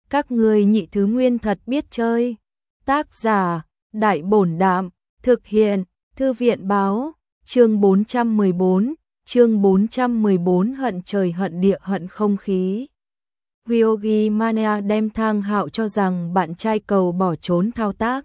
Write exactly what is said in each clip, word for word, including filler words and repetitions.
Các ngươi nhị thứ nguyên thật biết chơi. Tác giả, Đại Bổn Đạm, thực hiện, Thư viện Báo, chương bốn trăm mười bốn, chương bốn trăm mười bốn hận trời hận địa hận không khí. Ryogi Mania đem Thang Hạo cho rằng bạn trai cầu bỏ trốn thao tác.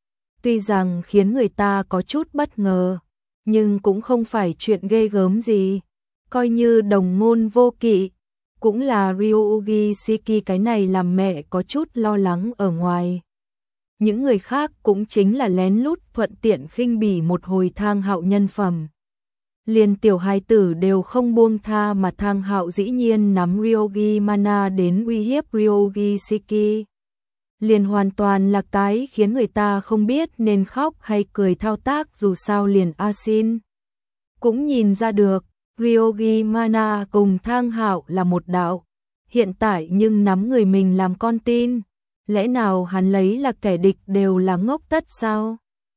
Tuy rằng khiến người ta có chút bất ngờ, nhưng cũng không phải chuyện ghê gớm gì. Coi như đồng ngôn vô kỵ, cũng là Ryogi Shiki cái này làm mẹ có chút lo lắng ở ngoài. Những người khác cũng chính là lén lút thuận tiện khinh bỉ một hồi Thang Hạo nhân phẩm. Liền tiểu hài tử đều không buông tha mà Thang Hạo dĩ nhiên nắm Ryogi Mana đến uy hiếp Ryogi Shiki. Liền hoàn toàn là cái khiến người ta không biết nên khóc hay cười thao tác, dù sao liền A Xin cũng nhìn ra được, Ryogi Mana cùng Thang Hạo là một đạo. Hiện tại nhưng nắm người mình làm con tin, lẽ nào hắn lấy là kẻ địch đều là ngốc tất sao?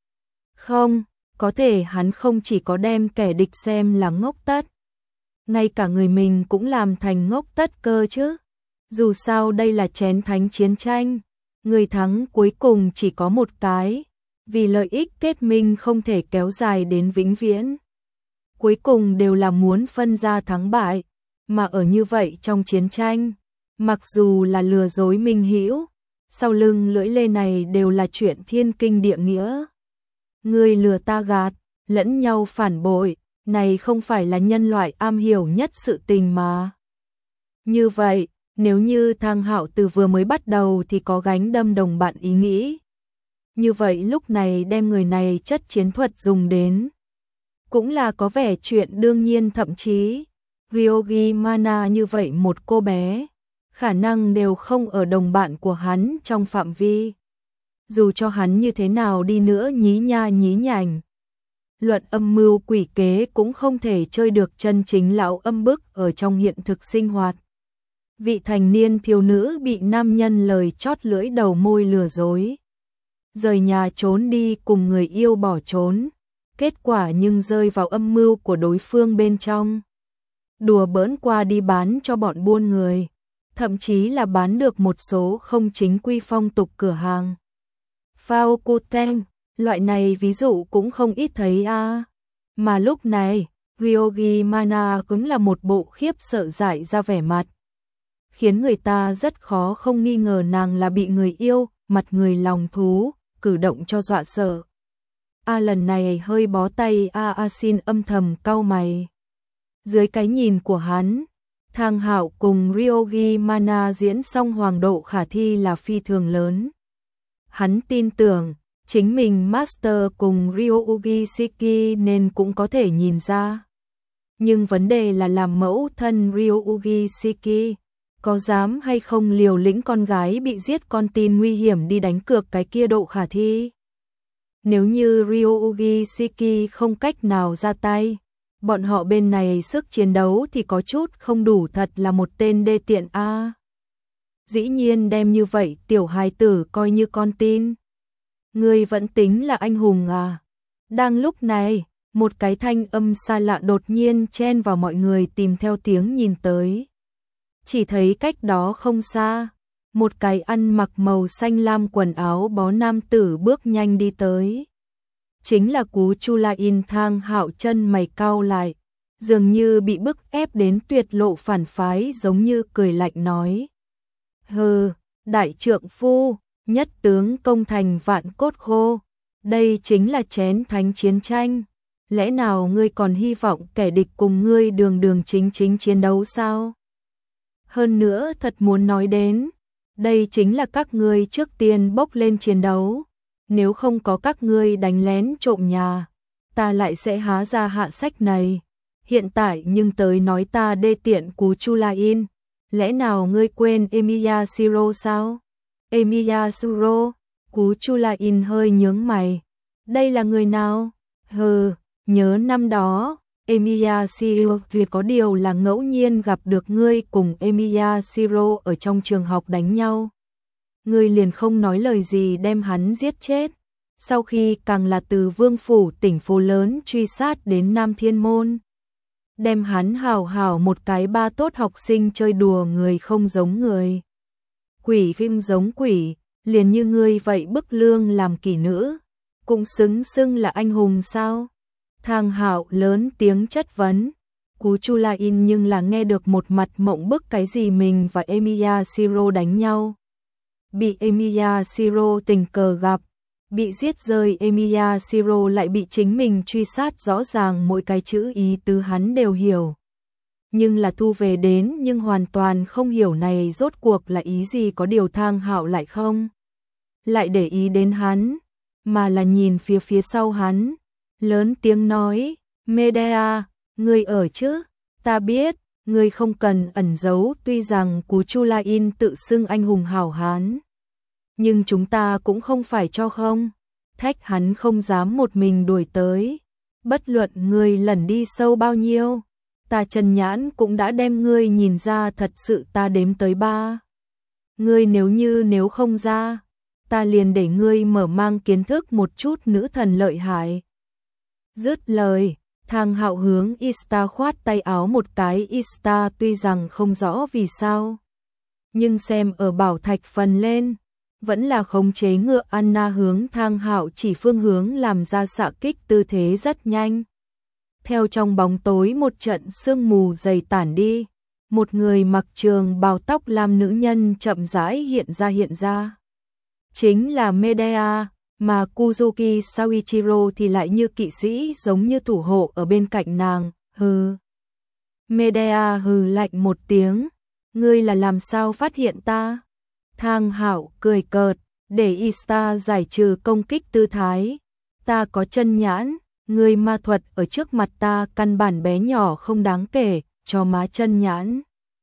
Không, có thể hắn không chỉ có đem kẻ địch xem là ngốc tất, ngay cả người mình cũng làm thành ngốc tất cơ chứ. Dù sao đây là chén thánh chiến tranh, người thắng cuối cùng chỉ có một cái, vì lợi ích kết minh không thể kéo dài đến vĩnh viễn. Cuối cùng đều là muốn phân ra thắng bại, mà ở như vậy trong chiến tranh, mặc dù là lừa dối minh hữu, sau lưng lưỡi lê này đều là chuyện thiên kinh địa nghĩa. Người lừa ta gạt, lẫn nhau phản bội, này không phải là nhân loại am hiểu nhất sự tình mà. Như vậy, nếu như Thang Hạo từ vừa mới bắt đầu thì có gánh đâm đồng bạn ý nghĩ, như vậy lúc này đem người này chất chiến thuật dùng đến, cũng là có vẻ chuyện đương nhiên. Thậm chí Ryogi Mana như vậy một cô bé, khả năng đều không ở đồng bạn của hắn trong phạm vi. Dù cho hắn như thế nào đi nữa nhí nha nhí nhảnh, luận âm mưu quỷ kế cũng không thể chơi được chân chính lão âm bức ở trong hiện thực sinh hoạt. Vị thành niên thiếu nữ bị nam nhân lời chót lưỡi đầu môi lừa dối, rời nhà trốn đi cùng người yêu bỏ trốn, kết quả nhưng rơi vào âm mưu của đối phương bên trong. Đùa bỡn qua đi bán cho bọn buôn người, thậm chí là bán được một số không chính quy phong tục cửa hàng. Phao cô ten, loại này ví dụ cũng không ít thấy a. À. Mà lúc này, Ryogi Mana cũng là một bộ khiếp sợ dại ra vẻ mặt, khiến người ta rất khó không nghi ngờ nàng là bị người yêu, mặt người lòng thú, cử động cho dọa sợ. A à, lần này hơi bó tay a a xin âm thầm cau mày. Dưới cái nhìn của hắn, Thang Hạo cùng Ryogi Mana diễn xong hoàng độ khả thi là phi thường lớn. Hắn tin tưởng, chính mình Master cùng Ryogi Shiki nên cũng có thể nhìn ra. Nhưng vấn đề là làm mẫu thân Ryogi Shiki, có dám hay không liều lĩnh con gái bị giết con tin nguy hiểm đi đánh cược cái kia độ khả thi. Nếu như Ryogi Shiki không cách nào ra tay, bọn họ bên này sức chiến đấu thì có chút không đủ, thật là một tên đê tiện a. À. Dĩ nhiên đem như vậy tiểu hài tử coi như con tin. Ngươi vẫn tính là anh hùng à? Đang lúc này, một cái thanh âm xa lạ đột nhiên chen vào mọi người tìm theo tiếng nhìn tới. Chỉ thấy cách đó không xa, một cái ăn mặc màu xanh lam quần áo bó nam tử bước nhanh đi tới. Chính là Cú Chulain. Thang Hạo chân mày cau lại, dường như bị bức ép đến tuyệt lộ phản phái, giống như cười lạnh nói. Hừ, đại trượng phu, nhất tướng công thành vạn cốt khô, đây chính là chén thánh chiến tranh. Lẽ nào ngươi còn hy vọng kẻ địch cùng ngươi đường đường chính chính chiến đấu sao? Hơn nữa thật muốn nói đến, đây chính là các ngươi trước tiên bốc lên chiến đấu. Nếu không có các ngươi đánh lén trộm nhà, ta lại sẽ há ra hạ sách này. Hiện tại nhưng tới nói ta đê tiện Cú Chulain, lẽ nào ngươi quên Emiya Shiro sao? Emiya Shiro, Cú Chulain hơi nhướng mày. Đây là người nào? Hừ, nhớ năm đó, Emiya Shiro thì có điều là ngẫu nhiên gặp được ngươi cùng Emiya Shiro ở trong trường học đánh nhau. Ngươi liền không nói lời gì đem hắn giết chết. Sau khi càng là từ Vương Phủ tỉnh phố lớn truy sát đến Nam Thiên Môn, đem hắn hảo hảo một cái ba tốt học sinh chơi đùa người không giống người. Quỷ khinh giống quỷ, liền như ngươi vậy bức lương làm kỷ nữ, cũng xứng xưng là anh hùng sao? Thang Hạo lớn tiếng chất vấn. Cú Chu La In nhưng là nghe được một mặt mộng bức cái gì mình và Emilia Siro đánh nhau. Bị Emilia Siro tình cờ gặp, bị giết rơi Emilia Siro lại bị chính mình truy sát, rõ ràng mỗi cái chữ ý tứ hắn đều hiểu. Nhưng là thu về đến nhưng hoàn toàn không hiểu này rốt cuộc là ý gì, có điều Thang Hạo lại không lại để ý đến hắn, mà là nhìn phía phía sau hắn, lớn tiếng nói, Medea, ngươi ở chứ? Ta biết, ngươi không cần ẩn giấu, tuy rằng Cú Chu La In tự xưng anh hùng hảo hán. Nhưng chúng ta cũng không phải cho không. Thách hắn không dám một mình đuổi tới. Bất luận ngươi lẩn đi sâu bao nhiêu, ta Trần Nhãn cũng đã đem ngươi nhìn ra, thật sự ta đếm tới ba. Ngươi nếu như nếu không ra, ta liền để ngươi mở mang kiến thức một chút nữ thần lợi hại. Dứt lời, Thang Hạo hướng Ista khoát tay áo một cái. Ista tuy rằng không rõ vì sao, nhưng xem ở bảo thạch phần lên, vẫn là khống chế ngựa Anna hướng Thang Hạo chỉ phương hướng làm ra xạ kích, tư thế rất nhanh. Theo trong bóng tối một trận sương mù dày tản đi, một người mặc trường bào tóc lam nữ nhân chậm rãi hiện ra hiện ra. Chính là Medea, mà Kuzuki Saichiro thì lại như kỵ sĩ giống như thủ hộ ở bên cạnh nàng. Hừ. Medea hừ lạnh một tiếng, ngươi là làm sao phát hiện ta? Thang Hạo cười cợt, để Ista giải trừ công kích tư thái. Ta có chân nhãn, ngươi ma thuật ở trước mặt ta căn bản bé nhỏ không đáng kể, cho má chân nhãn.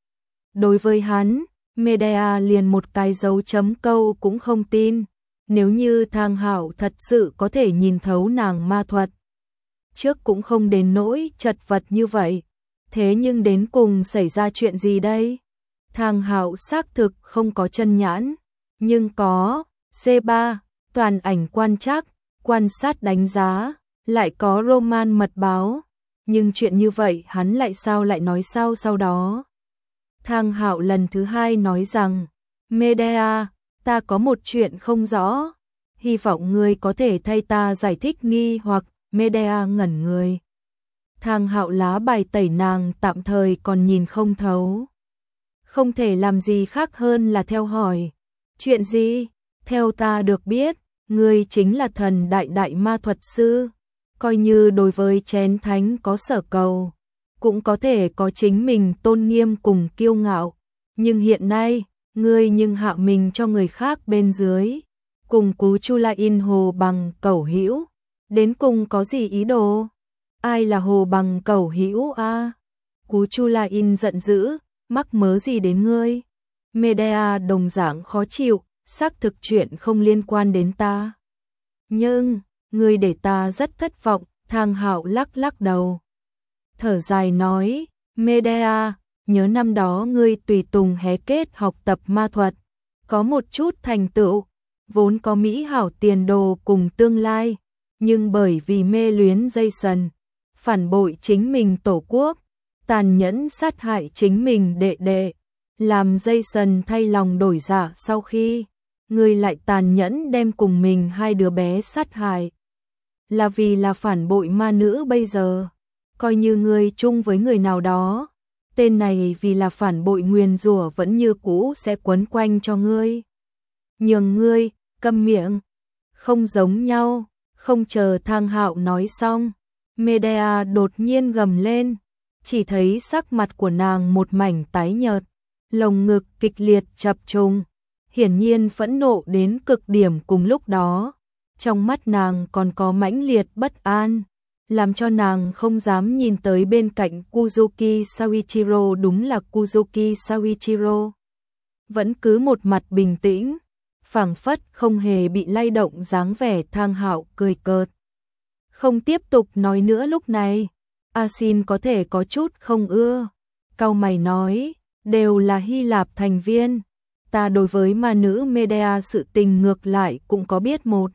Đối với hắn, Medea liền một cái dấu chấm câu cũng không tin. Nếu như Thang Hạo thật sự có thể nhìn thấu nàng ma thuật, trước cũng không đến nỗi chật vật như vậy. Thế nhưng đến cùng xảy ra chuyện gì đây? Thang Hạo xác thực không có chân nhãn, nhưng có C ba, toàn ảnh quan trắc, quan sát đánh giá, lại có Roman mật báo. Nhưng chuyện như vậy hắn lại sao lại nói sao sau đó? Thang Hạo lần thứ hai nói rằng, Medea, ta có một chuyện không rõ, hy vọng ngươi có thể thay ta giải thích nghi hoặc. Medea ngẩn người. Thang Hạo lá bài tẩy nàng tạm thời còn nhìn không thấu. Không thể làm gì khác hơn là theo hỏi. Chuyện gì? Theo ta được biết, ngươi chính là thần đại đại ma thuật sư. Coi như đối với chén thánh có sở cầu, cũng có thể có chính mình tôn nghiêm cùng kiêu ngạo. Nhưng hiện nay, ngươi nhưng hạ mình cho người khác bên dưới. Cùng Cú Chu La In hồ bằng cẩu hữu, đến cùng có gì ý đồ? Ai là hồ bằng cẩu hữu a? Cú Chu La In giận dữ, mắc mớ gì đến ngươi? Medea đồng dạng khó chịu, xác thực chuyện không liên quan đến ta. Nhưng, ngươi để ta rất thất vọng. Thang Hạo lắc lắc đầu, thở dài nói, Medea, nhớ năm đó ngươi tùy tùng hé kết học tập ma thuật, có một chút thành tựu, vốn có mỹ hảo tiền đồ cùng tương lai, nhưng bởi vì mê luyến Jason, phản bội chính mình tổ quốc, tàn nhẫn sát hại chính mình đệ đệ, làm Jason thay lòng đổi dạ. Sau khi ngươi lại tàn nhẫn đem cùng mình hai đứa bé sát hại, là vì là phản bội ma nữ. Bây giờ coi như ngươi chung với người nào đó, tên này vì là phản bội nguyền rủa vẫn như cũ sẽ quấn quanh cho ngươi. Nhường ngươi câm miệng. Không giống nhau. Không chờ Thang Hạo nói xong, Medea đột nhiên gầm lên, chỉ thấy sắc mặt của nàng một mảnh tái nhợt, lồng ngực kịch liệt chập trùng, hiển nhiên phẫn nộ đến cực điểm. Cùng lúc đó, trong mắt nàng còn có mãnh liệt bất an, làm cho nàng không dám nhìn tới bên cạnh Kuzuki Saichiro. Đúng là Kuzuki Saichiro vẫn cứ một mặt bình tĩnh, phảng phất không hề bị lay động dáng vẻ. Thang Hạo cười cợt, không tiếp tục nói nữa. Lúc này, Asin có thể có chút không ưa, cau mày nói, đều là Hy Lạp thành viên, ta đối với ma nữ Medea sự tình ngược lại cũng có biết một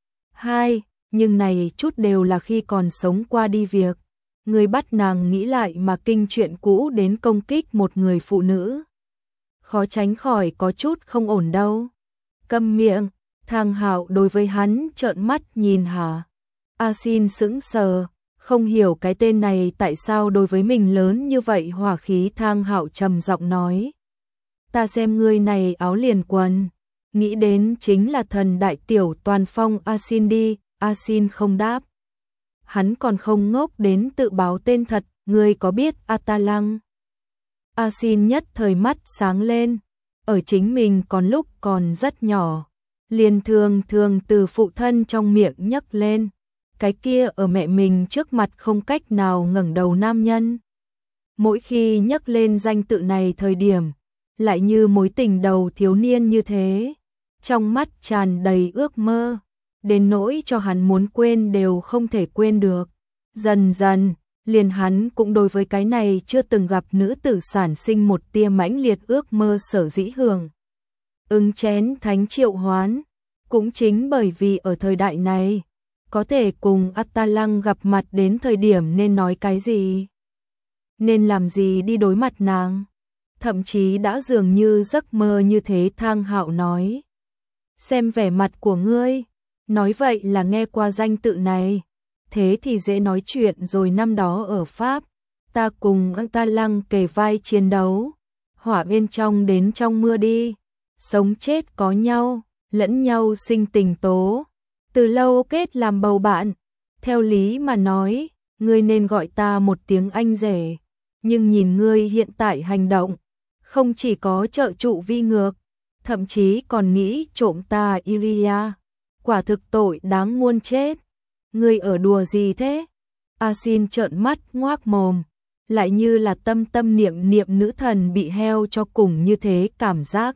hai, nhưng này chút đều là khi còn sống qua đi việc. Người bắt nàng nghĩ lại mà kinh chuyện cũ đến công kích một người phụ nữ. khó tránh khỏi có chút không ổn đâu. Câm miệng, Thang Hạo đối với hắn trợn mắt nhìn hả. A Xin sững sờ, không hiểu cái tên này tại sao đối với mình lớn như vậy. Hỏa khí. Thang Hạo trầm giọng nói, ta xem ngươi này áo liền quần, nghĩ đến chính là thần đại tiểu toàn phong A Xin đi. A Xin không đáp. Hắn còn không ngốc đến tự báo tên thật, ngươi có biết Atalăng? A Xin nhất thời mắt sáng lên, ở chính mình còn lúc còn rất nhỏ, liền thường thường từ phụ thân trong miệng nhấc lên, cái kia ở mẹ mình trước mặt không cách nào ngẩng đầu nam nhân. Mỗi khi nhấc lên danh tự này thời điểm, lại như mối tình đầu thiếu niên như thế, trong mắt tràn đầy ước mơ, đến nỗi cho hắn muốn quên đều không thể quên được. Dần dần, liền hắn cũng đối với cái này chưa từng gặp nữ tử sản sinh một tia mãnh liệt ước mơ. Sở dĩ hưởng ứng chén thánh triệu hoán, cũng chính bởi vì ở thời đại này, có thể cùng Atalăng gặp mặt đến thời điểm nên nói cái gì, nên làm gì đi đối mặt nàng, thậm chí đã dường như giấc mơ như thế. Thang Hạo nói, xem vẻ mặt của ngươi, nói vậy là nghe qua danh tự này, thế thì dễ nói chuyện rồi. Năm đó ở Pháp, ta cùng Atalăng kề vai chiến đấu, hỏa bên trong đến trong mưa đi, sống chết có nhau, lẫn nhau sinh tình tố, từ lâu kết làm bầu bạn. Theo lý mà nói, ngươi nên gọi ta một tiếng anh rể, nhưng nhìn ngươi hiện tại hành động, không chỉ có trợ trụ vi ngược, thậm chí còn nghĩ trộm ta Iria, quả thực tội đáng muôn chết. Ngươi ở đùa gì thế? A Xin trợn mắt ngoác mồm, lại như là tâm tâm niệm niệm nữ thần bị heo cho cùng như thế, cảm giác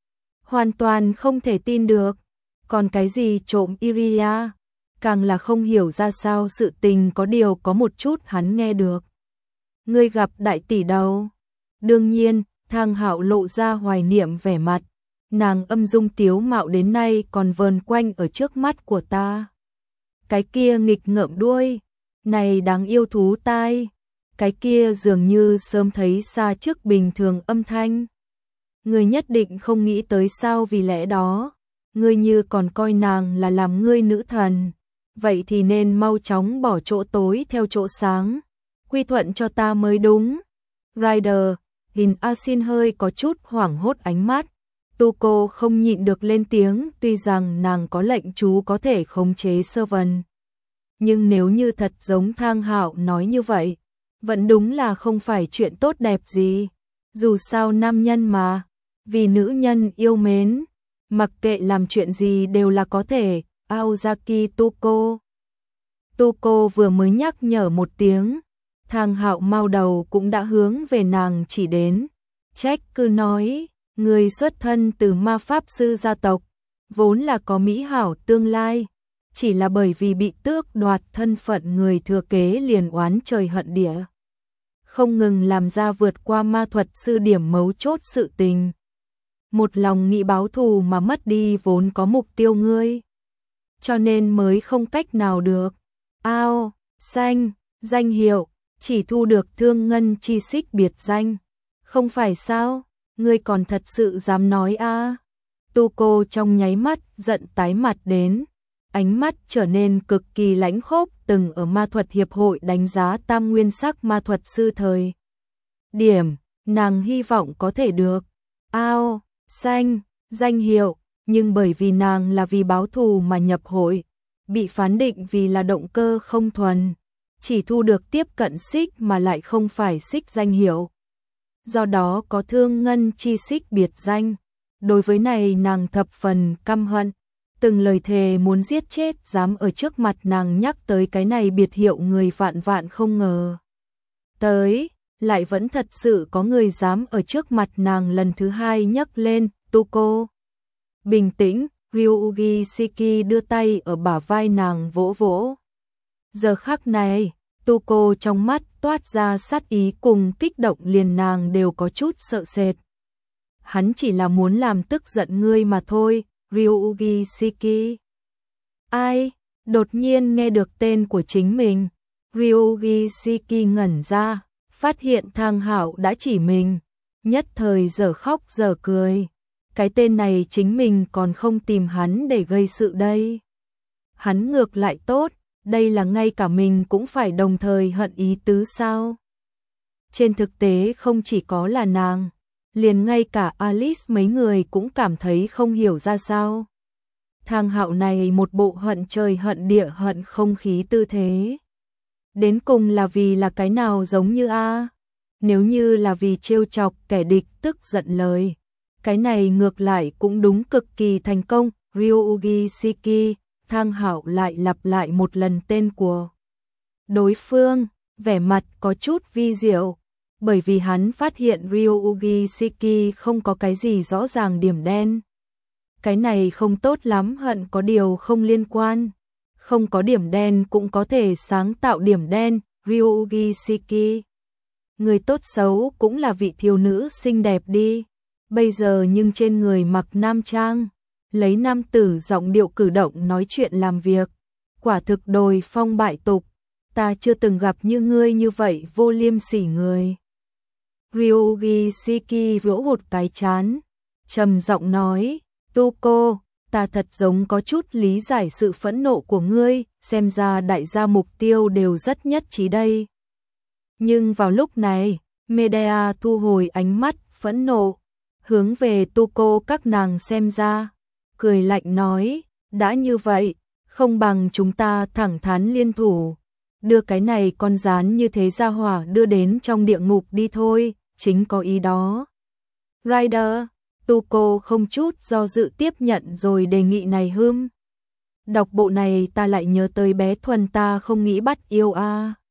hoàn toàn không thể tin được. Còn cái gì trộm Iria, càng là không hiểu ra sao sự tình. Có điều có một chút hắn nghe được. Ngươi gặp đại tỷ đâu? Đương nhiên. Thang Hạo lộ ra hoài niệm vẻ mặt, nàng âm dung tiếu mạo đến nay còn vờn quanh ở trước mắt của ta. Cái kia nghịch ngợm đuôi, này đáng yêu thú tai, cái kia dường như sớm thấy xa trước bình thường âm thanh. Ngươi nhất định không nghĩ tới sao? Vì lẽ đó, ngươi như còn coi nàng là làm ngươi nữ thần, vậy thì nên mau chóng bỏ chỗ tối theo chỗ sáng, quy thuận cho ta mới đúng. Rider, nhìn A Xin hơi có chút hoảng hốt ánh mắt, Tuko không nhịn được lên tiếng. Tuy rằng nàng có lệnh chú có thể khống chế servant, nhưng nếu như thật giống Thang Hạo nói như vậy, vẫn đúng là không phải chuyện tốt đẹp gì. Dù sao nam nhân mà, vì nữ nhân yêu mến, mặc kệ làm chuyện gì đều là có thể. Aozaki Tuko. Tuko vừa mới nhắc nhở một tiếng, Thang Hạo mau đầu cũng đã hướng về nàng chỉ đến, trách cứ nói, người xuất thân từ ma pháp sư gia tộc, vốn là có mỹ hảo tương lai, chỉ là bởi vì bị tước đoạt thân phận người thừa kế liền oán trời hận địa, không ngừng làm ra vượt qua ma thuật sư điểm mấu chốt sự tình. Một lòng nghĩ báo thù mà mất đi vốn có mục tiêu ngươi, cho nên mới không cách nào được. Ao, xanh, danh hiệu, chỉ thu được thương ngân chi xích biệt danh, không phải sao? Ngươi còn thật sự dám nói a? À? Tuko trong nháy mắt giận tái mặt đến, ánh mắt trở nên cực kỳ lãnh khốc. Từng ở ma thuật hiệp hội đánh giá tam nguyên sắc ma thuật sư thời điểm, nàng hy vọng có thể được ao, xanh, danh hiệu, nhưng bởi vì nàng là vì báo thù mà nhập hội, bị phán định vì là động cơ không thuần, chỉ thu được tiếp cận xích mà lại không phải xích danh hiệu. Do đó có thương ngân chi xích biệt danh. Đối với này nàng thập phần căm hận, từng lời thề muốn giết chết, dám ở trước mặt nàng nhắc tới cái này biệt hiệu người vạn vạn không ngờ. Tới, lại vẫn thật sự có người dám ở trước mặt nàng lần thứ hai nhắc lên. Tuko, bình tĩnh. Ryuugi Shiki đưa tay ở bả vai nàng vỗ vỗ. Giờ khắc này, Tuko trong mắt toát ra sát ý cùng kích động, liền nàng đều có chút sợ sệt. Hắn chỉ là muốn làm tức giận ngươi mà thôi, Ryuugi Shiki. Ai? Đột nhiên nghe được tên của chính mình, Ryuugi Shiki ngẩn ra, phát hiện Thang Hạo đã chỉ mình. nhất thời dở khóc dở cười. Cái tên này chính mình còn không tìm hắn để gây sự đây. Hắn ngược lại tốt, đây là ngay cả mình cũng phải đồng thời hận ý tứ sao? Trên thực tế không chỉ có là nàng, liền ngay cả Alice mấy người cũng cảm thấy không hiểu ra sao. Thang Hạo này một bộ hận trời hận địa hận không khí tư thế. Đến cùng là vì là cái nào giống như A? Nếu như là vì trêu chọc kẻ địch tức giận lời. Cái này ngược lại cũng đúng cực kỳ thành công. Ryuugi Shiki, Thang Hạo lại lặp lại một lần tên của đối phương, vẻ mặt có chút vi diệu. Bởi vì hắn phát hiện Ryuugi Shiki không có cái gì rõ ràng điểm đen. Cái này không tốt lắm, hận có điều không liên quan. Không có điểm đen cũng có thể sáng tạo điểm đen. Ryuugi Shiki, người tốt xấu cũng là vị thiếu nữ xinh đẹp đi. Bây giờ nhưng trên người mặc nam trang, lấy nam tử giọng điệu cử động nói chuyện làm việc. Quả thực đồi phong bại tục. Ta chưa từng gặp như ngươi như vậy vô liêm sỉ người. Ryuugi Shiki vỗ một cái chán, trầm giọng nói, Tuko, ta thật giống có chút lý giải sự phẫn nộ của ngươi, xem ra đại gia mục tiêu đều rất nhất trí đây. Nhưng vào lúc này, Medea thu hồi ánh mắt phẫn nộ, hướng về Tuko các nàng xem ra, cười lạnh nói, đã như vậy, không bằng chúng ta thẳng thắn liên thủ, đưa cái này con rán như thế ra hỏa đưa đến trong địa ngục đi thôi, chính có ý đó. Rider, Tuko không chút do dự tiếp nhận rồi đề nghị này hưm. Đọc bộ này ta lại nhớ tới bé Thuần ta không nghĩ bắt yêu a.